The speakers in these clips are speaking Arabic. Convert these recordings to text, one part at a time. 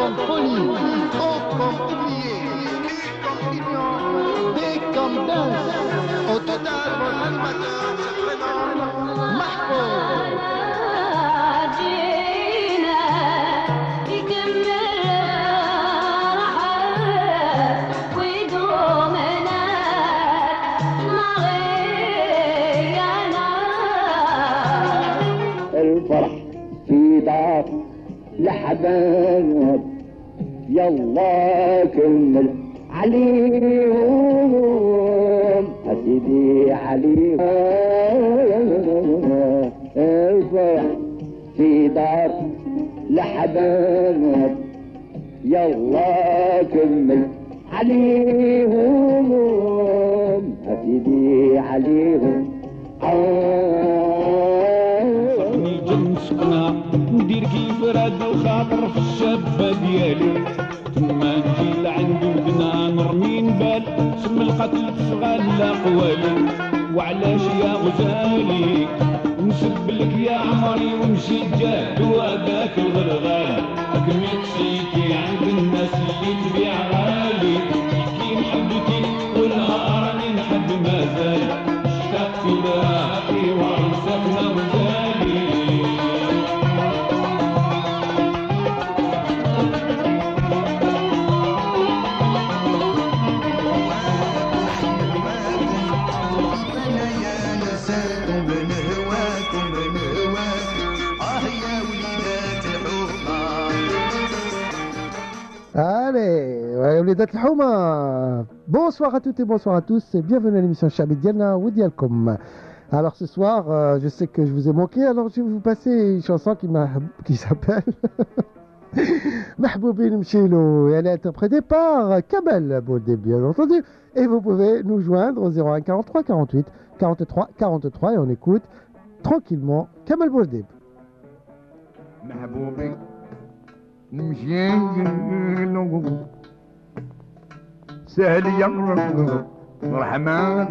comme folie, O comme oublié, I comme union, D comme danse. Au total, votre animateur se prénomme Mahfouz. الفرح في دار لحباب يلا كمل عليهم أسيدي عليهم الفرح في دار لحباب يلا كمل عليهم أسيدي عليهم صرني جنسقنا ندير كيف راد الخاطر في الشابة ديالي تما نجي لعند ودنا نرمي نبال سم القتل تغلى قوالي وعلاش يا غزالي نسب لك يا عمري ونمشي جاد وهذاك الغرغال كمي تسيتي عند الناس اللي تبيع غالي كي نحبتي والنهار راني نحب مازال اشتقت لها وعرسكنا وزالي Allez, ouais, وليدات الحومة. Bonsoir à toutes et bonsoir à tous et bienvenue à l'émission Chabit Dialna ou Dialcom. Alors ce soir, je sais que je vous ai manqué, alors je vais vous passer une chanson qui s'appelle Mahboubine Mchilo et elle est interprétée par Kamel Bouldeb, bien entendu. Et vous pouvez nous joindre au 01 43 48 43 43 et on écoute tranquillement Kamel Bouldeb. محبوبي نمشي له سهل يقرب رحمة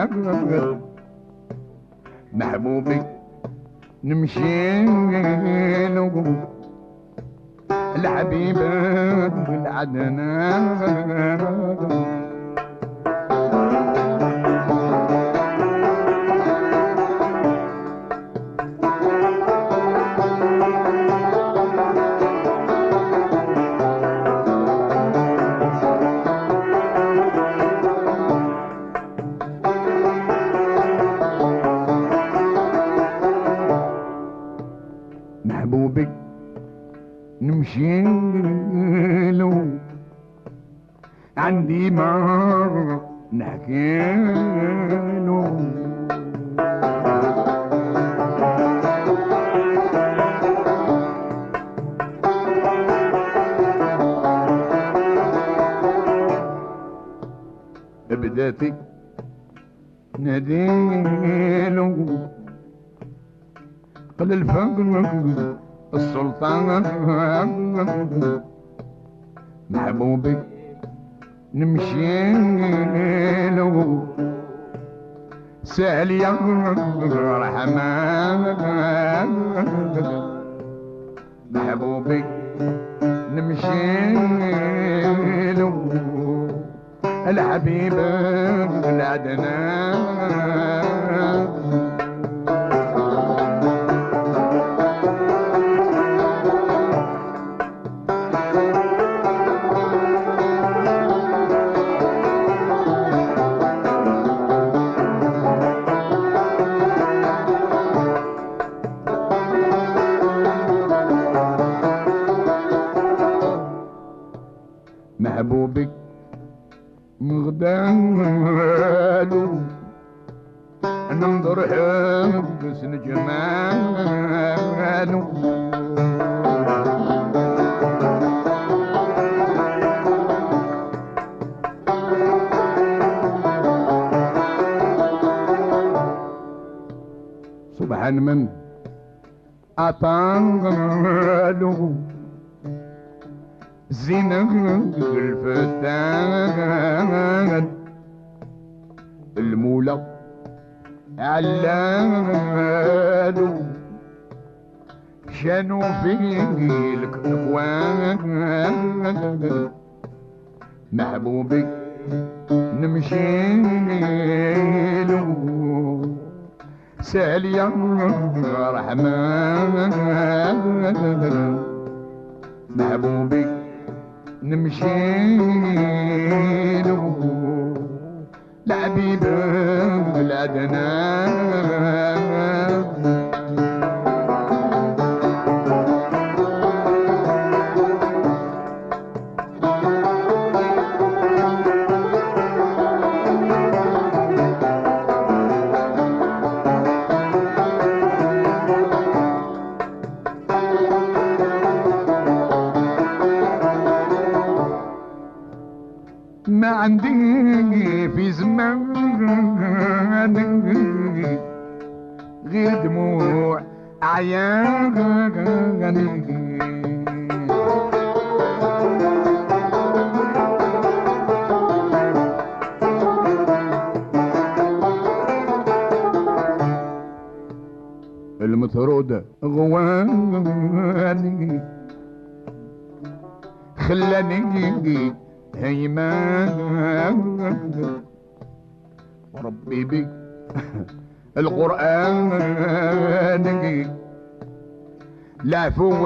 محبوبي نمشي له الحبيبة العدنان محبوبي نمشي له عندي ما نحكي له بداتي ناديله قل الفقر السلطان محبوبي نمشي له سهل يغفر رحمن محبوبي نمشي له الحبيب العدنان محبوبي مغدالو ننظر حسن جماله سبحان من أطاله زينة الفتان المولى علالو شانو في الكوان محبوبي نمشي له سهل يا رحمن محبوبي نمشي له لعبيب الأدنان ما عندي في زمان غير دموع عيان المطرود غواني خلاني هيمان وربي بي القرآن العفو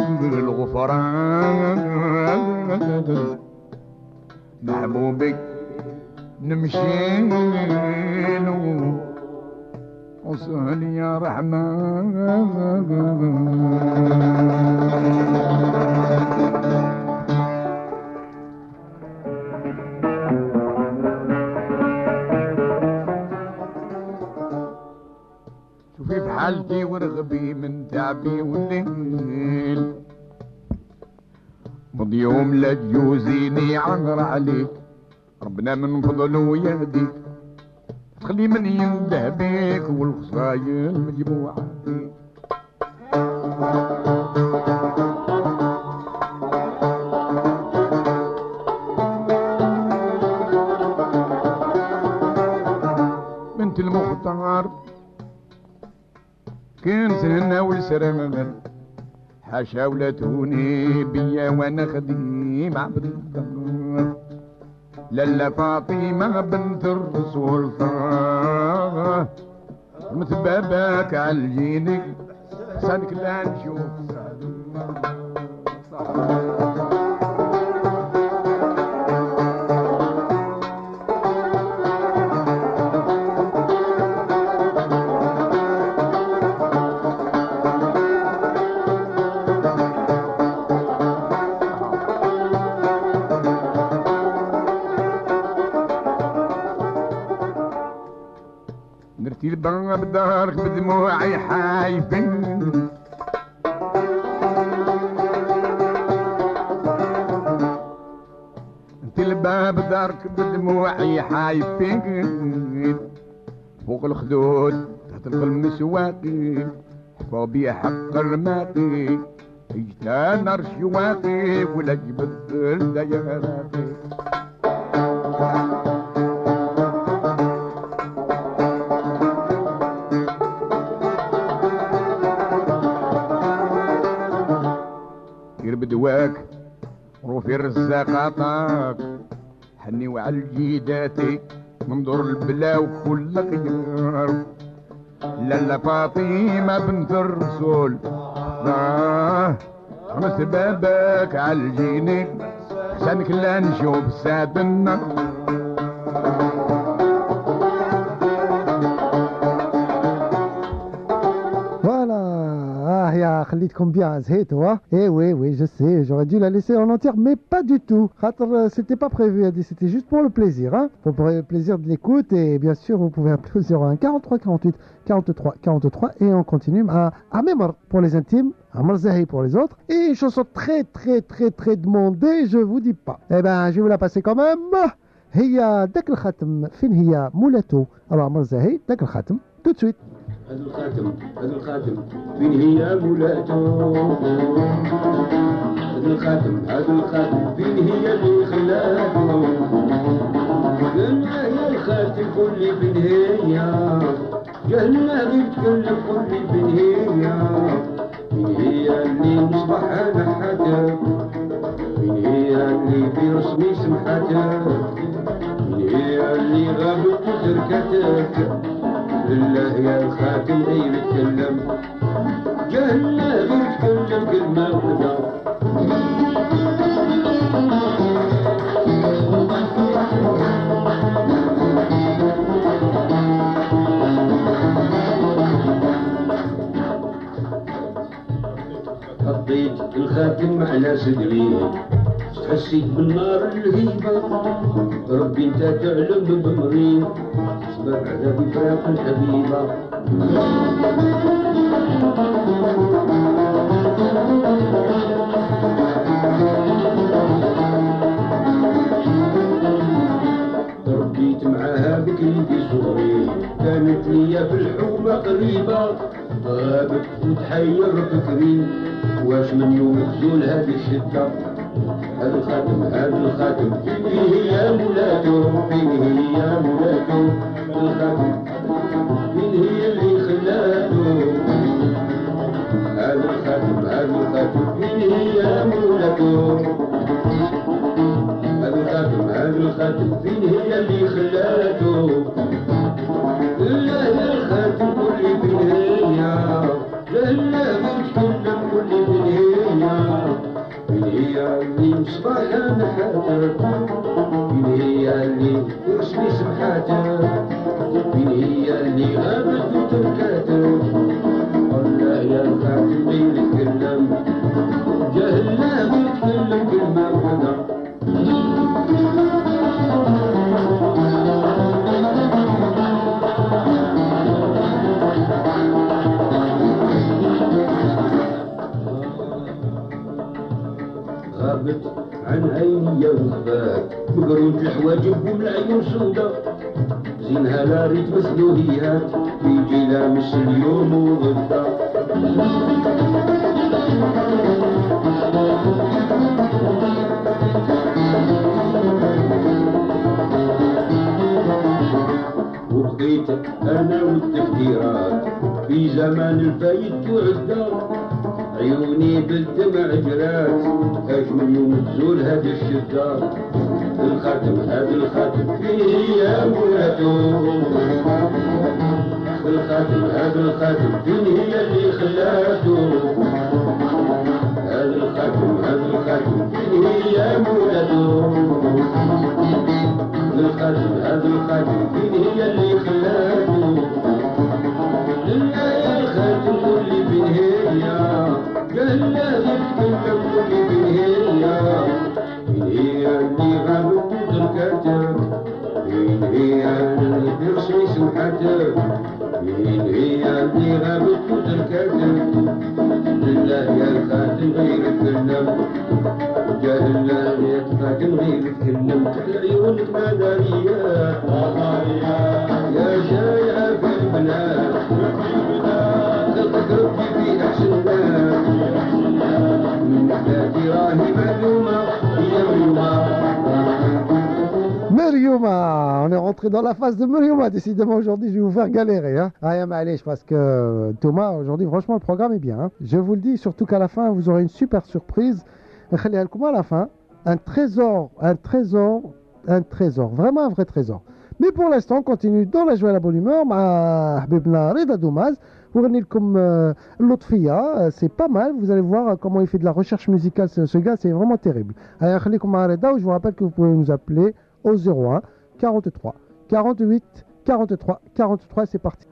الغفران محبوبك نمشي له وصل يا رحمن في حالتي ورغبي من تعبي والليل مضي يوم لا تجوزيني عذر عليك ربنا من فضله يهديك تخلي من ينده بيك والخصايل مجموعة فيك بنت المختار كان سننا والسرمن حاشا ولاتوني بيا وانا خديم عبد الدار لالا فاطمة بنت الرسول طه مثبابك عالجيني حسنك لا نشوف نرتي الباب بدارك بدموعي حايفين انت الباب دارك بدموعي حايفين فوق الخدود تحت القلم سواقي حفا بيا حق الرماقي اجتا نار شواقي ولا جبت دياراتي بدواك روفي الرزاق عطاك حني وعلى الجيداتي منظور البلا وكل خيار لالا فاطمة بنت الرسول رمس بابك على الجيني حسنك لا نشوف ساد النار خليتكم bien زهيتوا ها. Eh oui, je sais, j'aurais dû la laisser en entière, mais pas du tout. C'était pas prévu, c'était juste pour le plaisir, hein. Pour le plaisir de l'écoute, et bien sûr, vous pouvez appeler au 01 43 48 43 43, et on continue à Memar pour les intimes, à Marzahi pour les autres, et une chanson très demandée, je vous dis pas. Eh ben, je vais vous la passer quand même. هي داك الخاتم فين هي مولاتو. Alors Marzahi, داك الخاتم tout de suite. هذا الخاتم فين هي مولاتو هذا الخاتم فين هي اللي خلاتو قلنا يا الخاتم كل فين هي جهلنا غير تكلم كل فين هي من هي اللي مصبح نحاتك من هي اللي برسمي سمحتك من هي اللي غابت تركتك لله يا الخاتم غير تكلم جهلنا غير تكلم كلمة وحدة حطيت الخاتم على صدري حسيت بالنار الهيبة ربي انت تعلم بمري سبب عذابي فراق الحبيبة تربيت معاها بكري في صغري كانت ليا في الحومة قريبة غابت وتحير فكري واش من يوم تزول هذه الشدة هذا الخاتم هذا الخاتم فيه يا مولاته فيه يا مولاته الخاتم فيه هي اللي خلاته هذا الخاتم هذا الخاتم فيه يا مولاته هذا الخاتم هذا الخاتم فيه هي اللي خلاته لا يا الخاتم كل فيه لا لا بتكلم كل فيه من هي اللي مصباح نحاتك من هي اللي يرسمي سمحاتك من هي اللي غابت وتركاتك والله يا الخاتم غير يتكلم جهلنا بيتكلم كلمة وحدة غابت عن عيني وخفاك مقرون الحواجب والعيون سودا زينها لا ريت مسلوهيات يجي لامس اليوم وغدا وبقيت انا والتفكيرات في زمان الفايت وعدا عيوني بالدمع جرات اش من يوم تزول هذه الشدة الخاتم هذا الخاتم فيه يا مولاته الخاتم هذا الخاتم فيه هي اللي خلاته هذا الخاتم هذا الخاتم فيه يا مولاته الخاتم هذا الخاتم فيه هي اللي خلاته لله يا الخاتم كل بنهاية قال لا يتكلم كل بنهاية من هي اللي غابت وتركتك من هي اللي برسمي سمحتك من هي اللي غابت وتركتك لله يا الخاتم غير تكلم جاهل يا الخاتم غير تكلم تحلى عيونك مداريات يا شايعة في البلاد خلقك ربي في أحسن ناس من حياتي راهي معلومة هي Merioma, on est rentré dans la phase de Merioma. Décidément, aujourd'hui, je vais vous faire galérer. Hein. Ah, mais allez, parce que Thomas, aujourd'hui, franchement, le programme est bien. Hein. Je vous le dis, surtout qu'à la fin, vous aurez une super surprise. À la fin, un trésor, vraiment un vrai trésor. Mais pour l'instant, on continue dans la joie et la bonne humeur. Habibna Reda Doumaz. C'est pas mal, vous allez voir comment il fait de la recherche musicale, ce gars, c'est vraiment terrible. Alors, je vous rappelle que vous pouvez nous appeler au 01 43 48 43 43, c'est parti.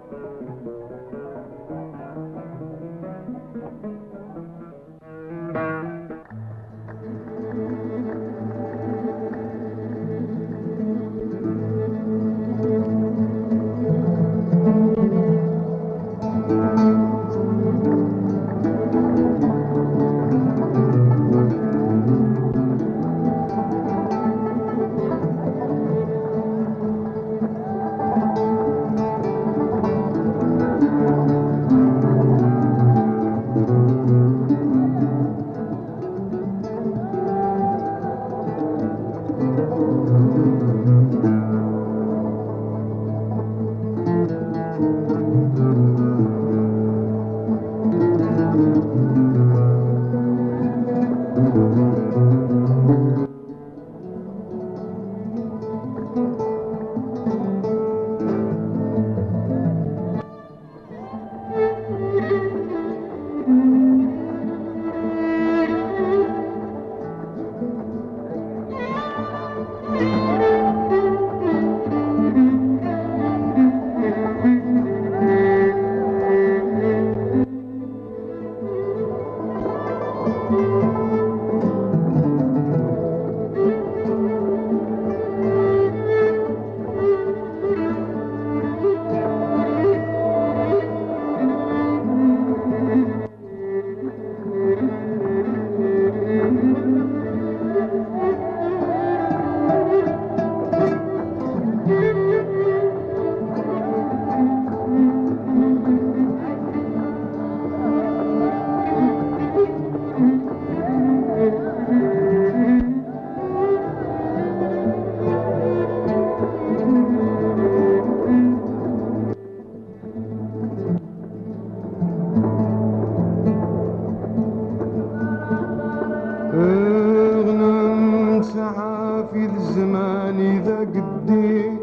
اغنم ساعة في الزمان إذا قديت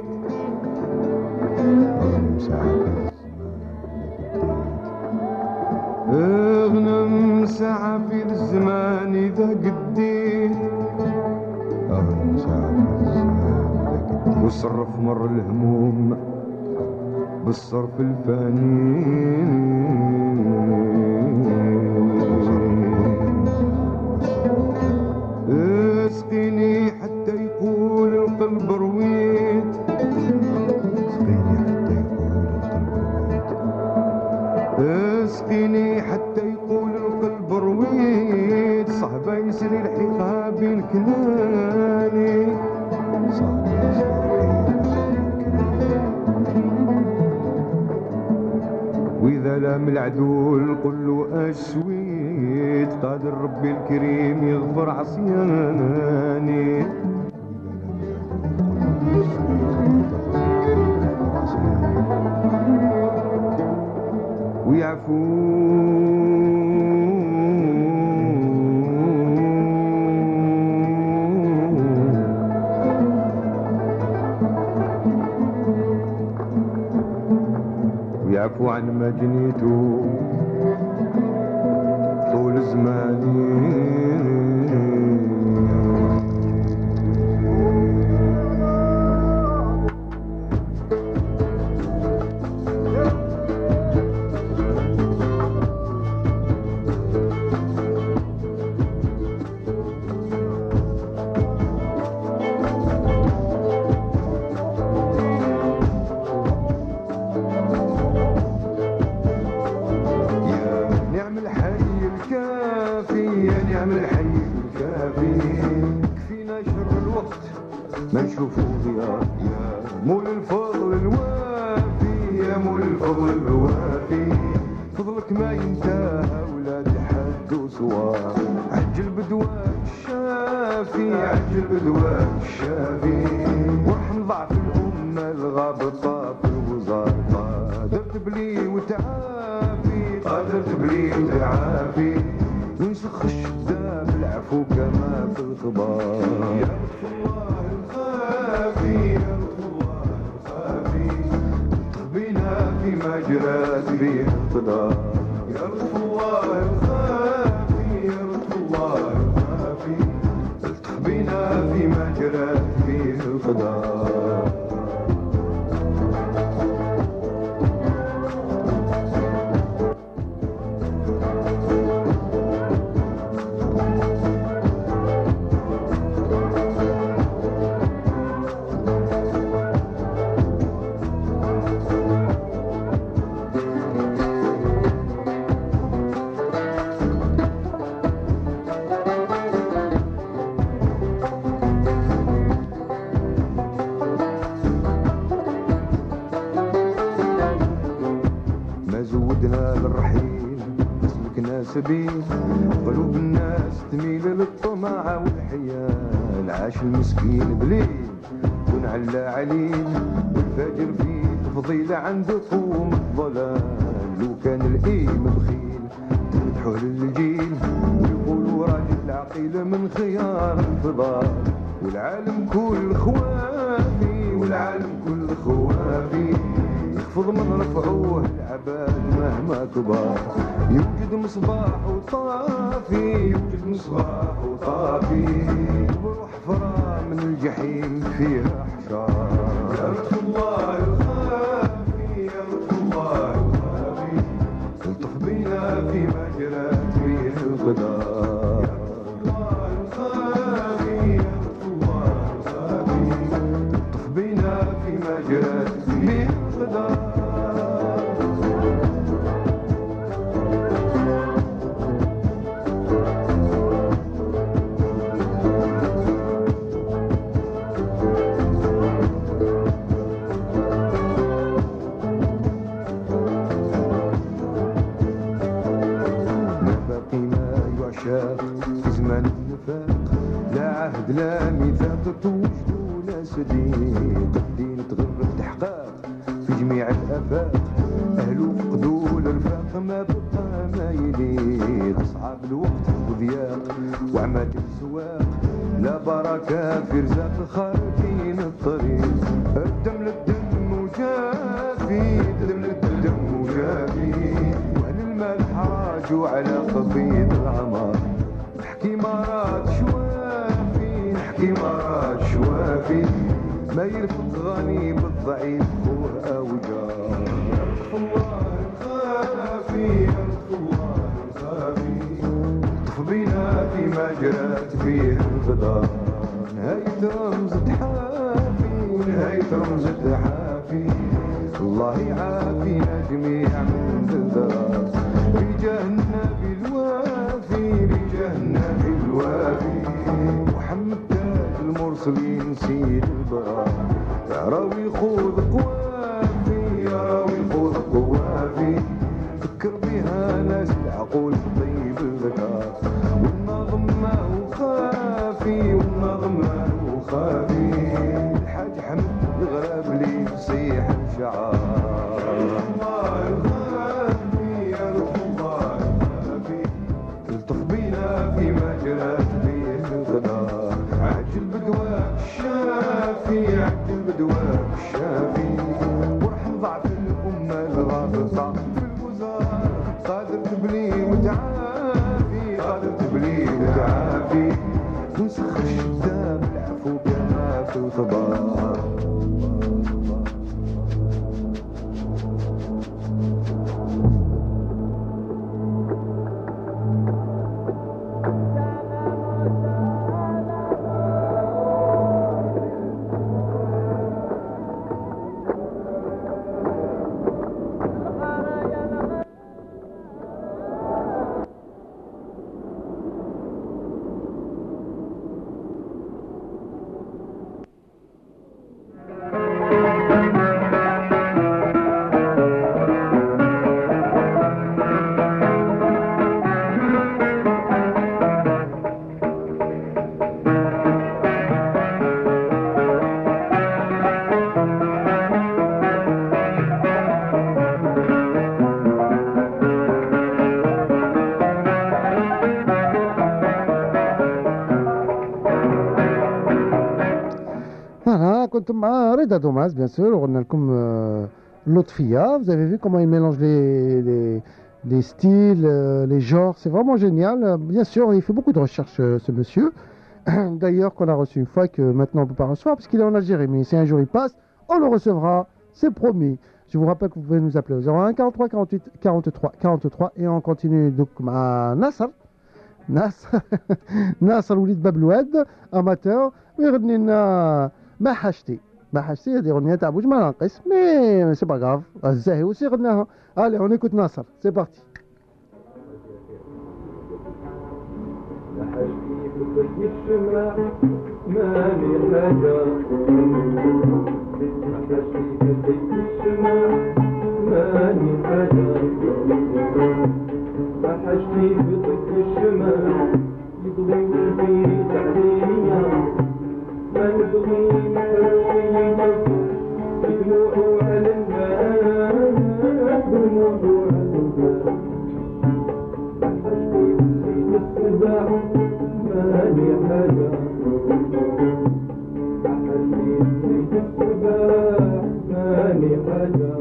اغنم ساعة في الزمان اغنم ساعة في الزمان إذا قديت اغنم ساعة في الزمان إذا قديت وصرف مر الهموم بالصرف الفاني اسقيني حتى يقول القلب رويت اسقيني حتى يقول القلب رويت اسقيني حتى يقول القلب رويت صعبة يسري الحقها بين كناني صعبة يسري وإذا لام العدول قل له أشويت قادر ربي الكريم يغفر عصياني ويعفو ويعفو عن ما جنيته طول زماني نعم الحي الكافي كفينا شر الوقت ما نشوفو ضياء يا مول الفضل الوافي يا مول الفضل الوافي فضلك ما ينتهى ولا تحد وصوار عجل بدواك الشافي عجل بدواك الشافي وارحم ضعف الأمة الغابطة في الوزارة قادر تبلي وتعافي قادر تبلي وتعافي ونسخ الشدة بالعفو كما في الخبار يا لطف الله الخافي يا لطف الله الخافي الطف بنا فيما جرات فيه القدر يا لطف الله الخافي يا لطف الله الخافي الطف بنا فيما جرات فيه القدر زودها للرحيل سلكنا سبيل قلوب الناس تميل للطمع والحيال عاش المسكين بليل ونعلى عليل والفجر فيه فضيلة عند قوم الظلال لو كان الإيم بخيل تمدحوه للجيل ويقولوا راجل العقيل من خيار الفضاء والعالم كل خوافي والعالم كل خوافي يخفض من رفعوه العباد مهما كبار يوجد مصباح وطافي يوجد مصباح وطافي بروح فرا من الجحيم فيها حشار يا لطف الله الخافي يا لطف الله الخافي الطف بينا فيما جرت فيه القدر يا لطف الله الخافي يا لطف الله الخافي الطف بينا فيما جرت فيه القدر في زمان النفاق لا عهد لا ميثاق توجد ولا صديق الدين تغرب تحقاق في جميع الآفاق أهله فقدوا الرفاق ما بقى ما يليق صعب الوقت وضياق وعماد السواق لا بركة في رزاق خارجين الطريق الدم للدم وجافي الدم للدم وجافي وأهل المال حراج وعلى قبيض العمار نحكي مرات شوافي نحكي مرات شوافي ما يرفق غني بالضعيف خوه أو جار يا لطف الله الخافي يا لطف الله الخافي لطف بينا فيما جرت فيه القدر نهاية رمز تحافي ونهاية رمز تحافي الله يعافينا جميعا من الضرر بجاه النبي الوافي بجاه النبي الوافي محمد تاج المرسلين سيد البراء يا راوي خذ قوافي يا راوي خذ قوافي فكر بها ناس العقول طيب الذكاء والنظم ما هو خافي والنظم ما هو خافي الحاج حمد الغراب لي يصيح الشعار الله الخافي يا لطف الله الخافي الطف بينا فيما جرت فيه القدر عج البدوى الشافي عج البدوى الشافي وارحم ضعف الأمة الغابطة في الوزارة قادر تبلي وتعافي قادر تبلي وتعافي ونسخ الشدة بالعفو كما في الخبار كنتم مع رضا دوماس bien sûr وقلنا لكم لطفية. Vous avez vu comment il mélange les styles, les genres, c'est vraiment génial. Bien sûr, il fait beaucoup de recherches ce monsieur. D'ailleurs, qu'on a reçu une fois que maintenant on ne peut pas recevoir parce qu'il est en Algérie. Mais si un jour il passe, on le recevra, c'est promis. Je vous rappelle que vous pouvez nous appeler au 01 43 48 43 43 et on continue donc à Nasser. Nasser Oulid Bablouad, amateur, ويغني لنا ما حاجتي هذه أغنية تاع بوج ما ناقص مي سي با غاف الزاهي وسي غناها. allez on écoute Nasser, c'est parti. حشتي بطيف الشمال يضوي في تعليمية ما نبغي محرية بدموع على الناس بدموع على الناس حشتي بطيف السباع مالي حاجة حسيت الصباح مالي حاجة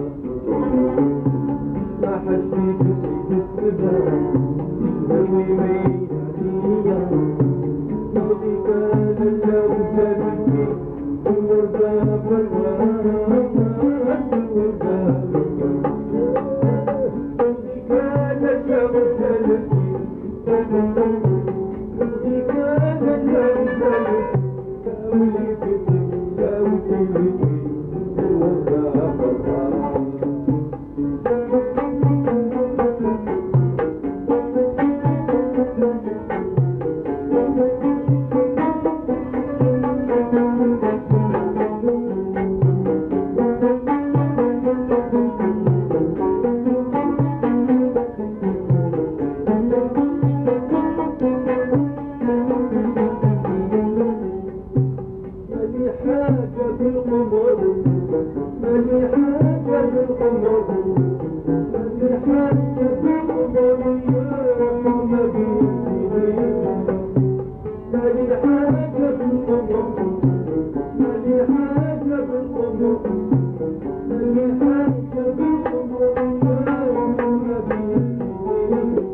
ما حسيت الصباح نوي ميادية نبغي كان لو جابتني الوردة بالورد الوردة بالورد نبغي كان لو جابتني نبغي كان لو جابتني كاولي بتني كاولي بتني الوردة بالورد مالي حاجة بالقمر مالي حاجة بالقمر مالي حاجة بالقمر يا نبيتي مالي حاجة بالقمر مالي حاجة بالقمر مالي حاجة بالقمر يا نبيتي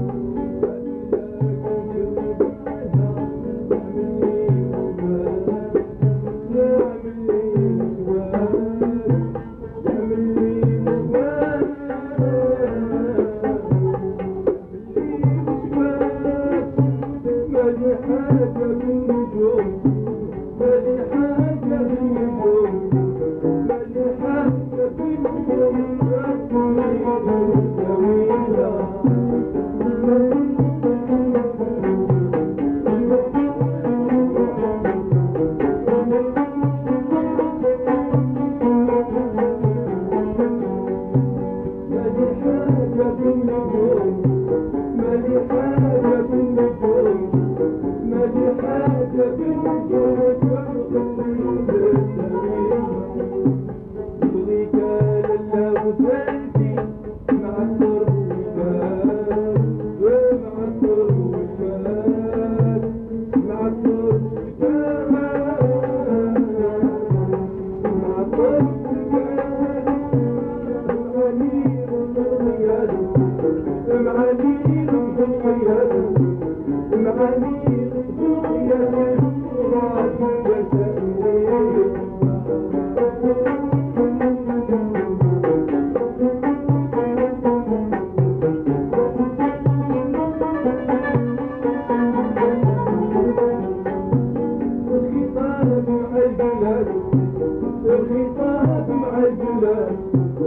الخطاب مع البلاد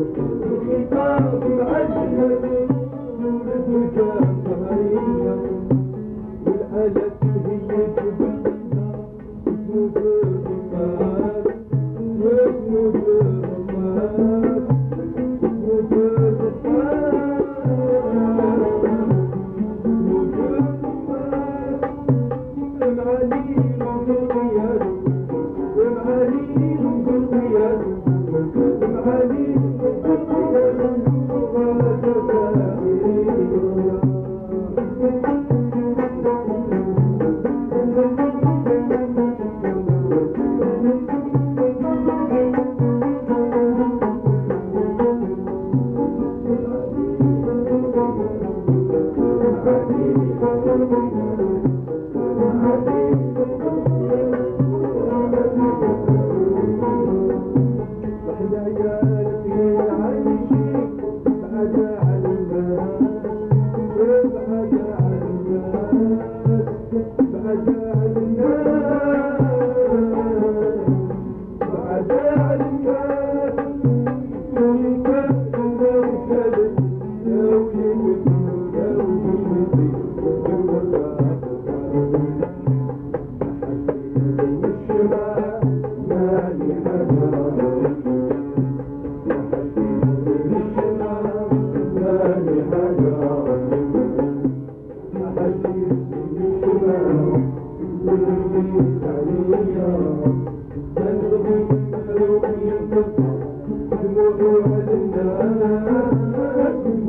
الخطاب مع البلاد والرجال ظهرية والآلة هي جبلنا اسمه الرماد واسمه الرماد اسمه الرماد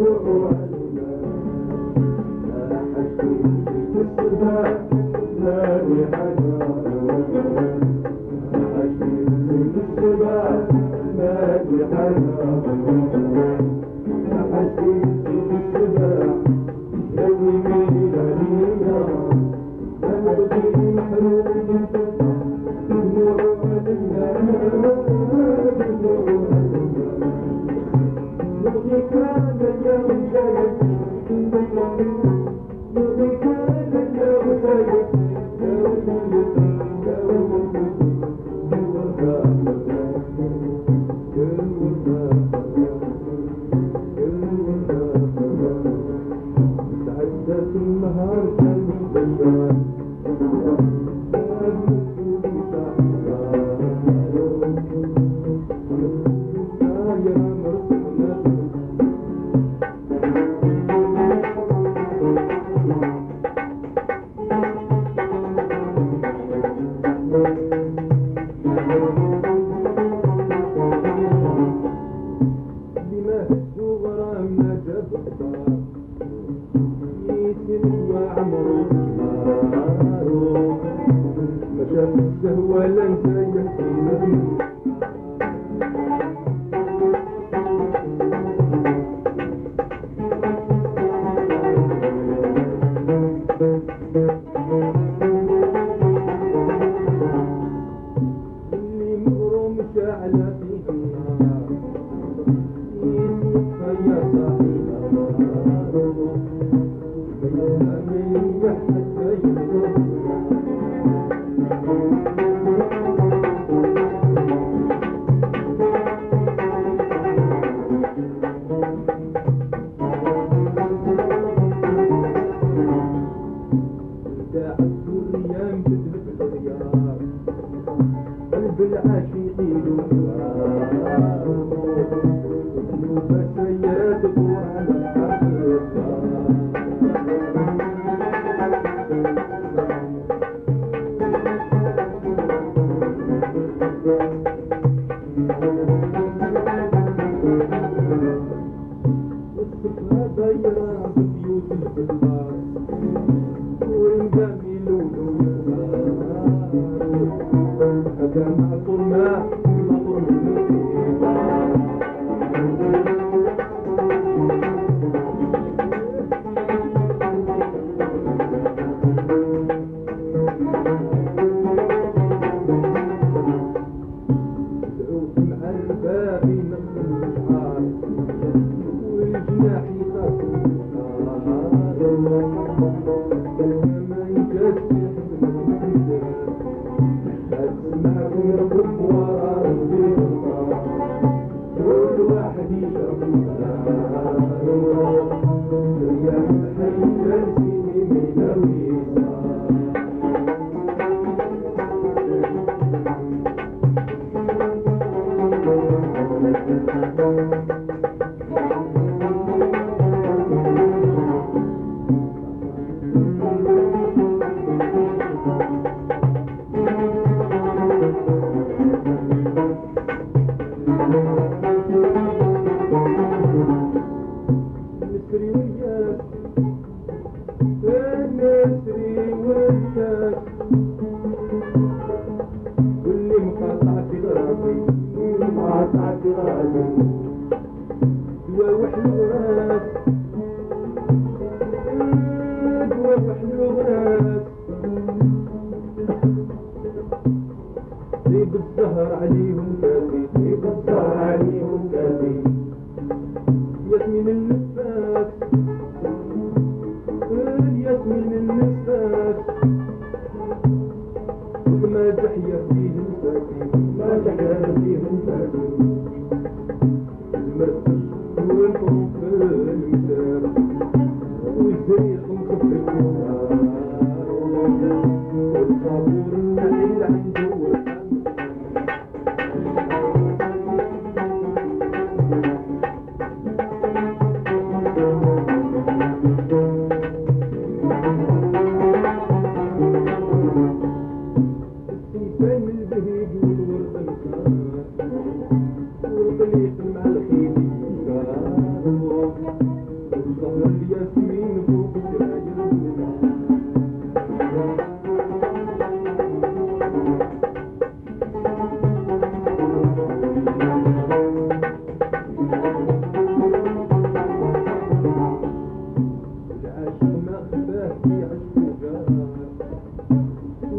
لا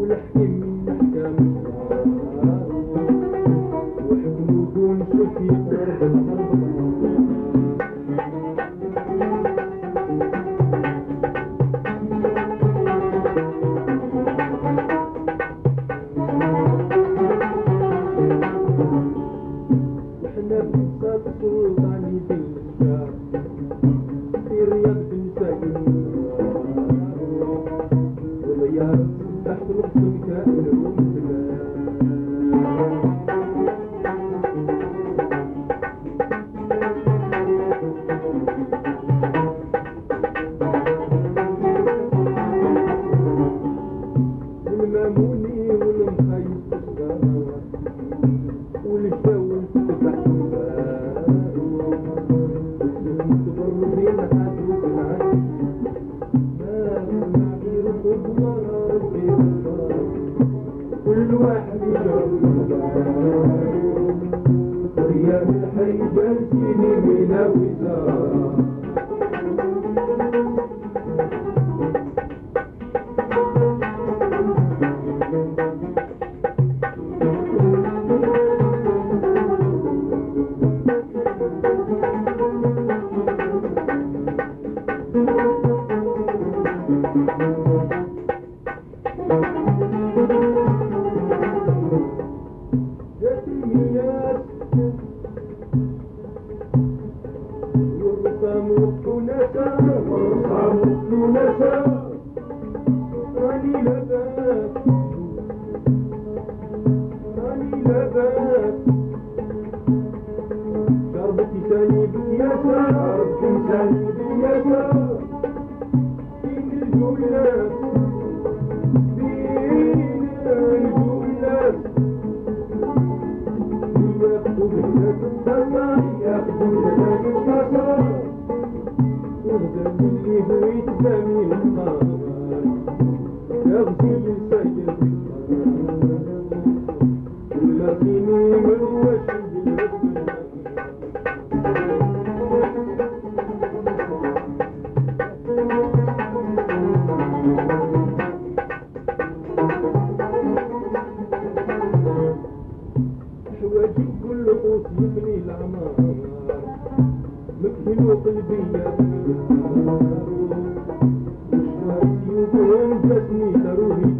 والحكيم من أحكام الله وحكموا دون شفي قرب الحرب وحنا بنسى السلطان في الشعب في رياض بن ساكن والعيال تحت الغصن كانوا والماموني والمخايف الصغار والجو الفتح متضررين حدوا في العين ما سمع غير خطوة ربي غفار كل واحد يجرب ريال الحي جالسين من وزار جاتيات والرسام والطنسة والرسام والطنسة راني لباس راني لباس شربتي ثاني بكياسة شربتي ثاني بكياسة بين الجولات بين الجولات ياخدوا بلاد الطاسة ياخدوا بلاد الطاسة وغزال اللي هو يتسامي الخمر يغزي يسير واللاقيني مروش حواجي كل قوس يفني العمار مكحل وقلبي يا وشوار سيوبهم جسمي تروهي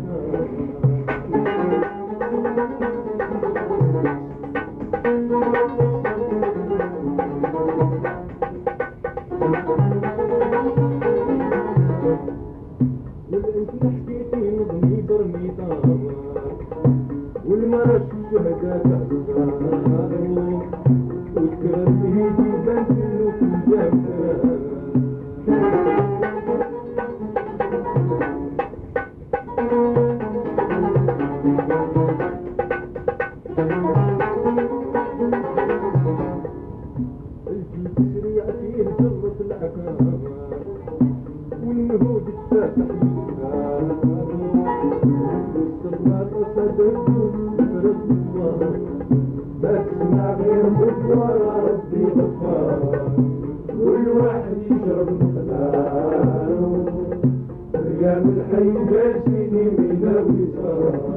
والانت حكيتي نظمي برمي طار والمرش الشهداء تعزاروا وذكرت به جيبان كله في الجبال الجيب سريع فيه جرة العقار والنهود السافح يسار والصبار صدقوا فرد الله ما تسمع غير غفار ربي غفار كل واحد يشرب مقداره ريال الحي جالسين من وزار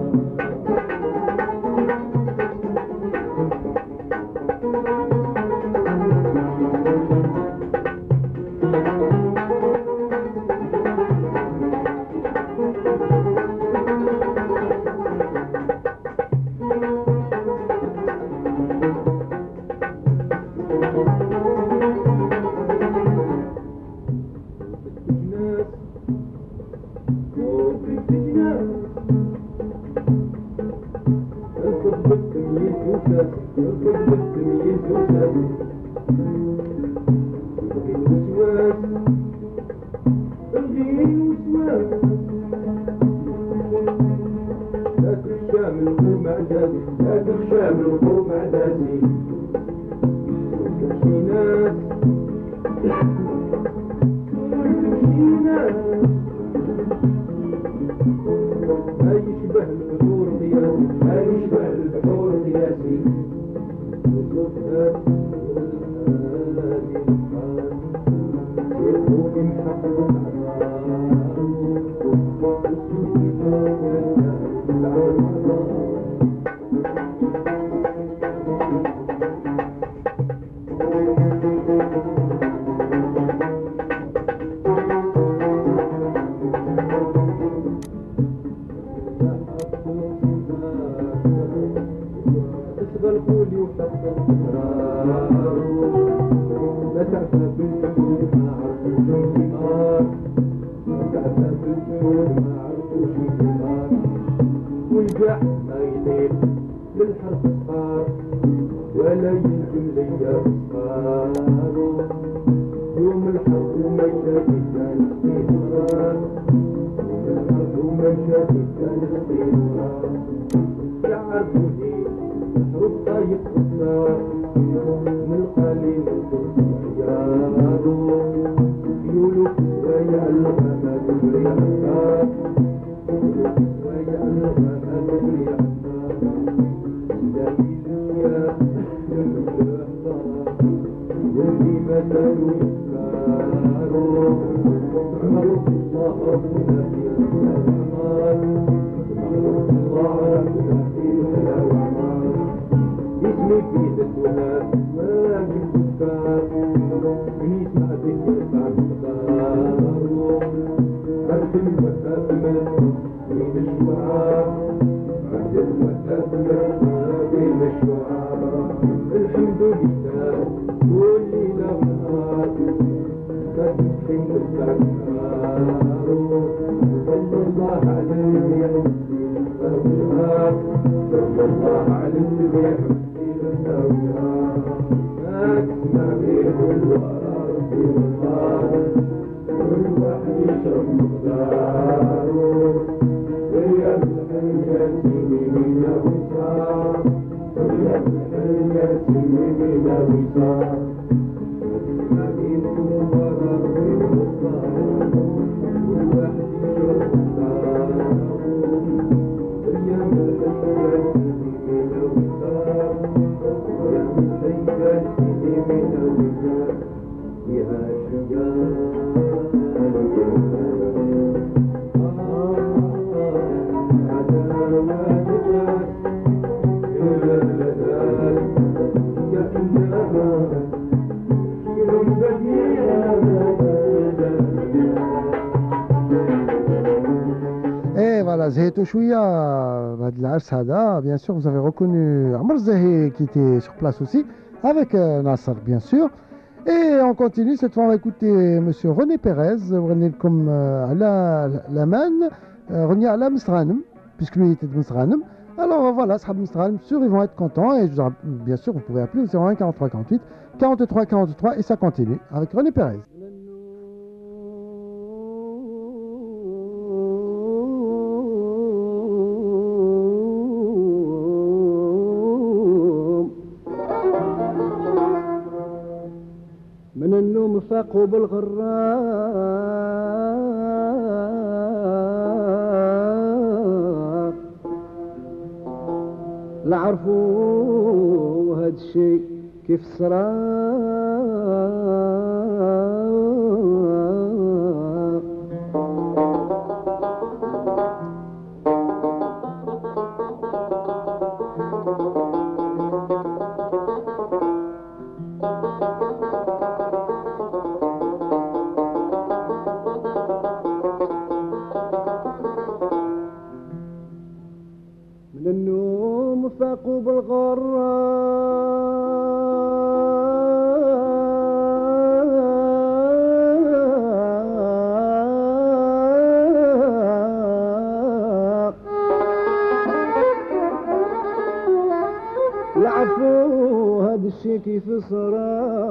الناس فوق الجناس الفضل التمييز وساس الفضل التمييز وساس الوسواس الوسواس لا تخشى من القوم عداسي لا تخشى من القوم عداسي شي ناس ما يشبه البحور قياسي ما يشبه البحور قياسي وصفها والهادي الحال يقول محقق العار والسوق فوق النار والجاع ما يطير للحرب صغار ولا ينجم ليا صغارو يوم الحرب وما شافي كان استمرار يوم الحرب وما شافي كان استمرار يعرفوني الحروب طايق قصار من القليل عيارو يقولوا ويا الغمام تبري عطار ويا الغمام تبري عطار دليل يا واللي مثلوا يفكاروا عمروا الله ربنا في الأعمار عمروا الله ربنا في الأعمار اسمي في الدنيا ما بالفكار من يسمع ذكر بعد مقداره عبد المتأمل من الشعراء عبد المتأمل من الشعراء الحمد لله كل ليلة ونهار قد تحمل بعد نهاره صلى الله عليه يا مسكين الأوهام صلى الله عليه يا مسكين الأوهام ما تسمع بيه الورى ربي والله كل واحد يشرب مقداره ويا الحياة من وصار ويا الحياة من وصار ما بينكم ورا ربي والله كل واحد يشرب مقداره ويا الحياة من وصار ويا الحياة من وصار يا شجاع Et voilà, زهيتوا شوية بهذا العرس هذا. Bien sûr, vous avez reconnu Amr Zahi qui était sur place aussi, avec Nasser, bien sûr. Et on continue, cette fois on va écouter Monsieur René Pérez, René comme Ala Laman, René Ala Mistranum, puisque lui était de Mistranum. Alors voilà, Sahab Mistranum, sûr, ils vont être contents. Et bien sûr, vous pouvez appeler au 01 43 48 43 43 et ça continue avec René Pérez. من النوم فاقوا بالغراء لا عرفوا هاد الشي كيف صرا من النوم فاقوا بالغراء لعفوا هاد الشي كيف صرا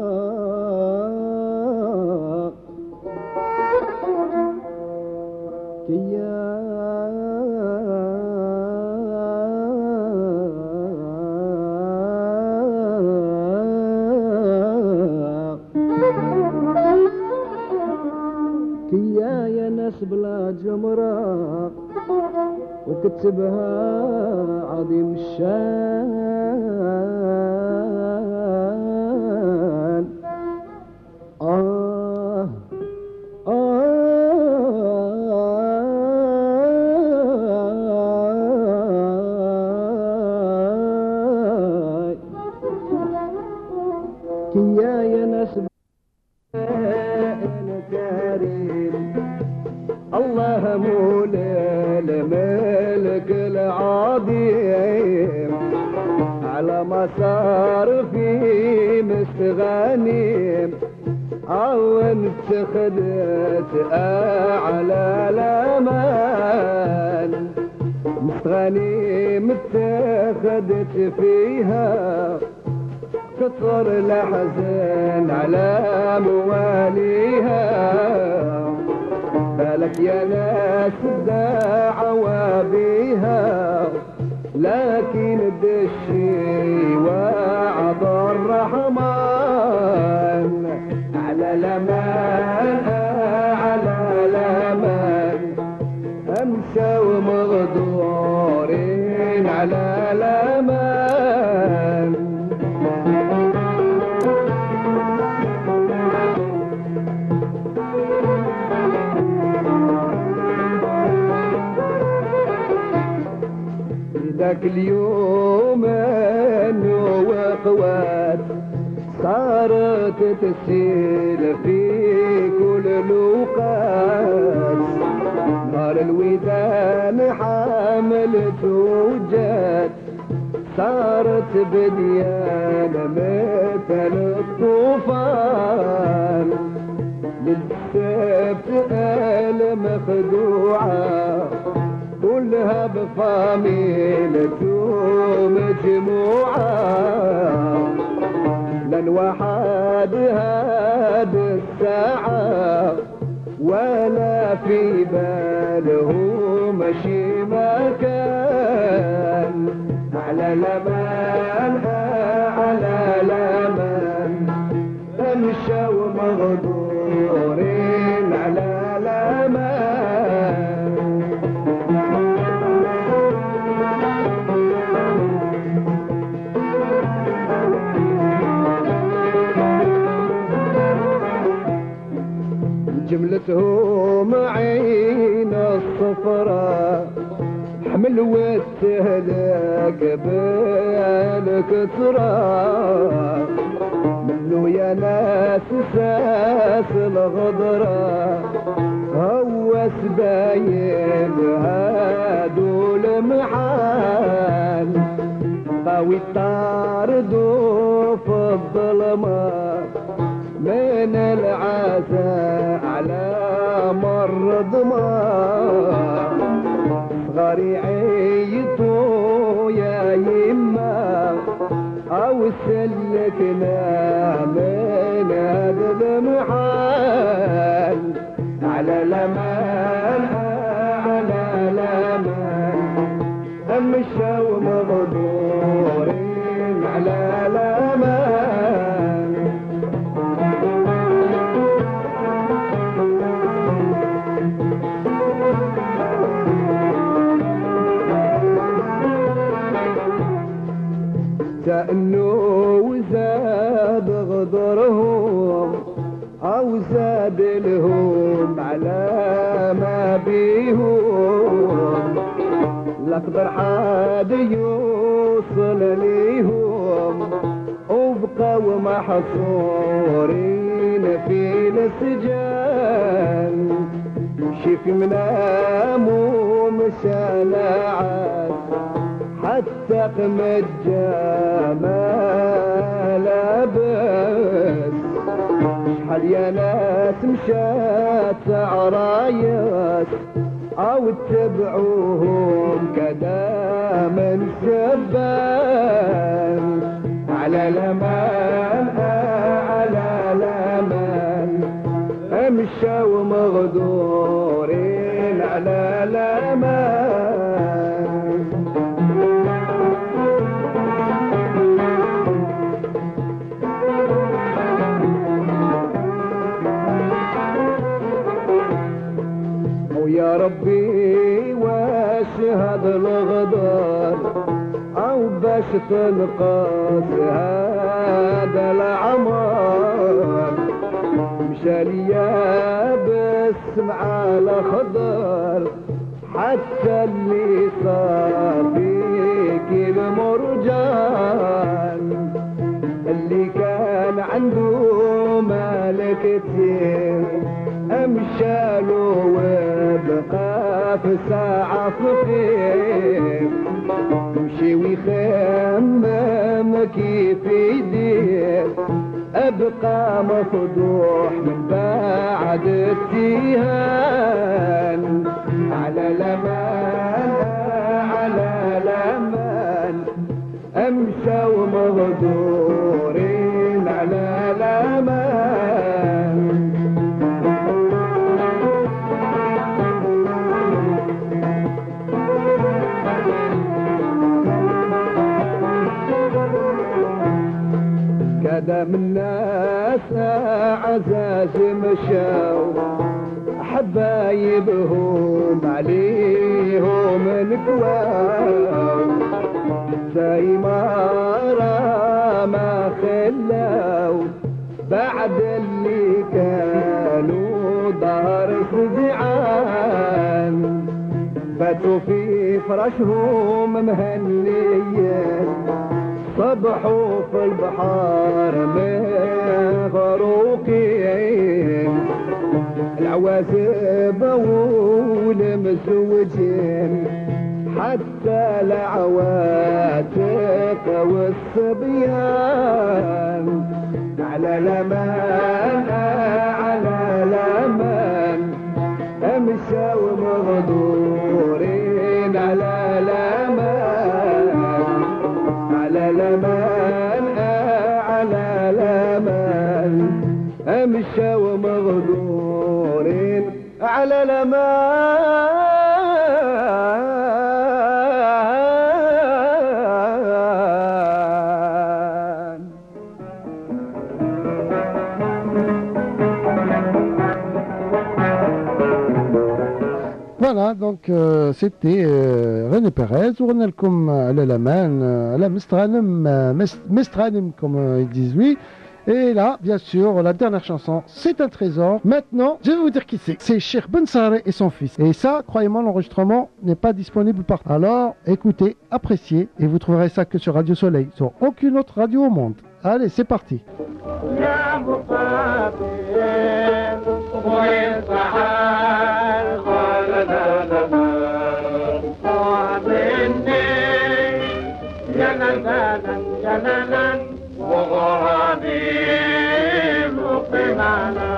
كيا يا ناس بلا جمرة وكتبها عظيم الشان الكريم الله مولى الملك العظيم على مسار في مستغانيم او اتخذت اعلى الامان مستغانيم اتخذت فيها كثر الحزن على مواليها بالك يا ناس الدعوة بيها لكن الدشي وعد الرحمن على الأمان على الأمان أمشوا مغدورين على الأمان ذاك اليوم انه وقوات صارت تسيل في كل الوقات نار الودان حاملت وجات صارت بديان مثل الطوفان للسبت المخدوعة كلها بفاميلته مجموعة لن وحد هاد الساعة ولا في باله مشي مكان على الأمان على الأمان أمشوا مغدورين على الأمان جملتهم عين الصفرة حمل وتهلك بالكثرة منه يا ناس ساس الغدرة هو سبايل هادو المحال قوي الطاردو في الظلمة من العزاء على مر ضمان صغاري عيطوا يا يما او سلكنا من هذا المحال على الامان على الامان امشوا مغدورين على الامان كأنه زاد غدرهم أو زاد لهم على ما بيهم الأقدر حاد يوصل ليهم وبقوا محصورين في السجان شيف منام ومشى عاد حتى قمت جمال بس شحال يا ناس مشات عرايس او اتبعوهم كذا من شبان على الامان على الامان امشوا مغدورين على الامان يا ربي واشهد الغدر او باش تنقص هذا العمر مشى ليا باسم على خضر حتى اللي صار فيك المرجان اللي كان عنده كتير امشالو وبقى في ساعة فقير يمشي ويخمم كيف يدير ابقى مفضوح من بعد التيهان على لمان على لمان امشوا مغدورين على لمان قدم الناس عزاز مشاو حبايبهم عليهم نكواو زي ما خلاو بعد اللي كانوا دار سدعان باتوا في فراشهم مهنيين صبحوا في البحر مغروقين العوازب والمزوجين حتى العواتق والصبيان على لمان على لمان امشوا مغدورين على لمان على لمان على لمان امشوا مغدورين على لمان Voilà, donc c'était René Pérez, on a comme على لمان على مسترانم comme ils disent lui. Et là, bien sûr, la dernière chanson, c'est un trésor. Maintenant, je vais vous dire qui c'est. C'est Cheikh Ben Sareh et son fils. Et ça, croyez-moi, l'enregistrement n'est pas disponible partout. Alors, écoutez, appréciez, et vous trouverez ça que sur Radio Soleil, sur aucune autre radio au monde. Allez, c'est parti. وغرابي مقيمانا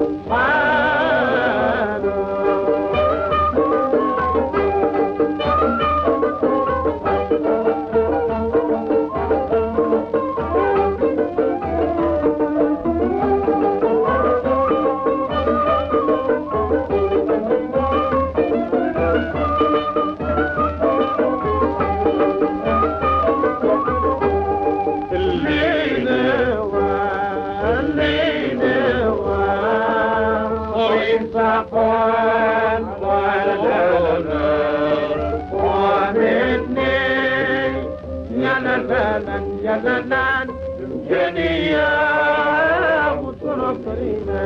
يلنان جنيا وطرقرينا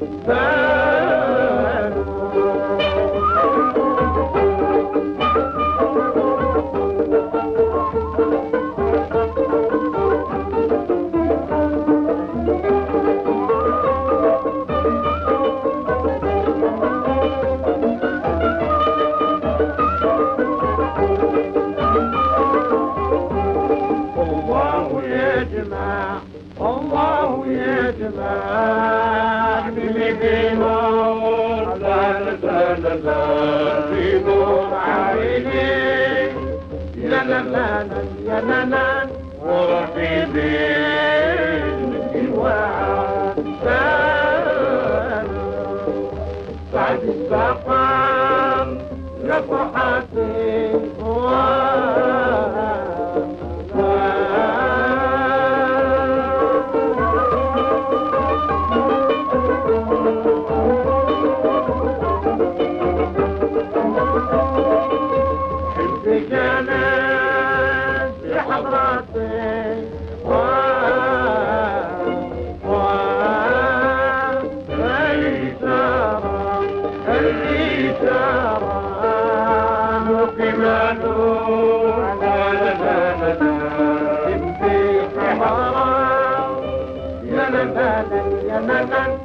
يا وربي بعد السقام نفحتي حبك انا بحضرتي يا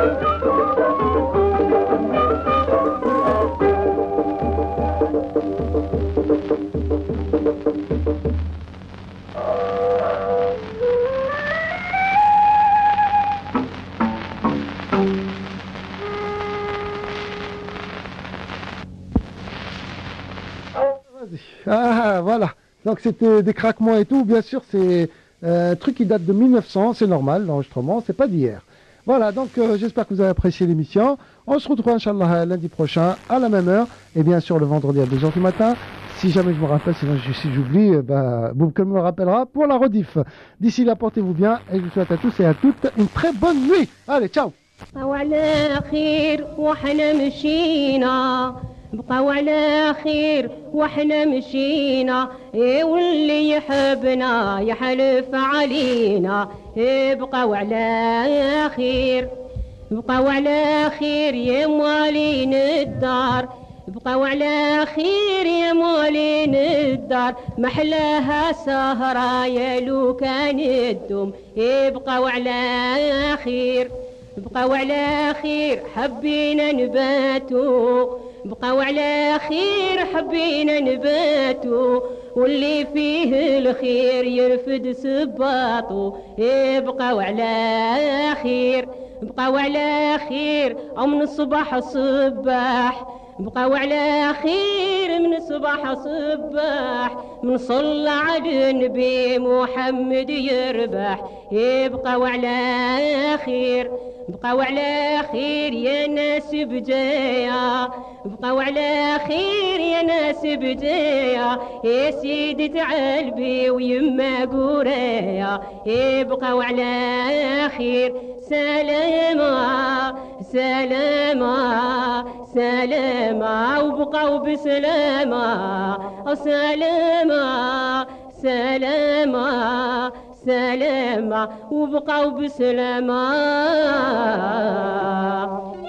Ah, voilà. Donc c'était des craquements et tout. Bien sûr, c'est un truc qui date de 1900. C'est normal, l'enregistrement. C'est pas d'hier. Voilà, donc j'espère que vous avez apprécié l'émission. On se retrouve, Inch'Allah, lundi prochain à la même heure. Et bien sûr, le vendredi à 2h du matin. Si jamais je me rappelle, sinon si j'oublie, Boubkel me le rappellera pour la rediff. D'ici là, portez-vous bien. Et je vous souhaite à tous et à toutes une très bonne nuit. Allez, ciao. وعلى خير وحنا مشينا بقاو على خير وحنا مشينا واللي يحبنا يحلف علينا بقاو على خير بقاو على خير يا موالين الدار بقاو على خير يا موالين الدار محلاها سهرة يا لو كان الدم بقاو على خير بقاو على خير حبينا نباتو بقاو على خير حبينا نباتو واللي فيه الخير يرفد سباطو بقاو على خير بقاو على خير أو من الصباح الصباح بقاو على خير من الصباح صباح من صلى على النبي محمد يربح يبقاو على خير بقاو على خير يا ناس بجايا بقاو على خير يا ناس بجايا يا سيدي تعالبي ويما قوريا يبقاو على خير سلامة سلامة سلامة وبقاو بسلامة سلامة سلامة سلامة وبقاو بسلامة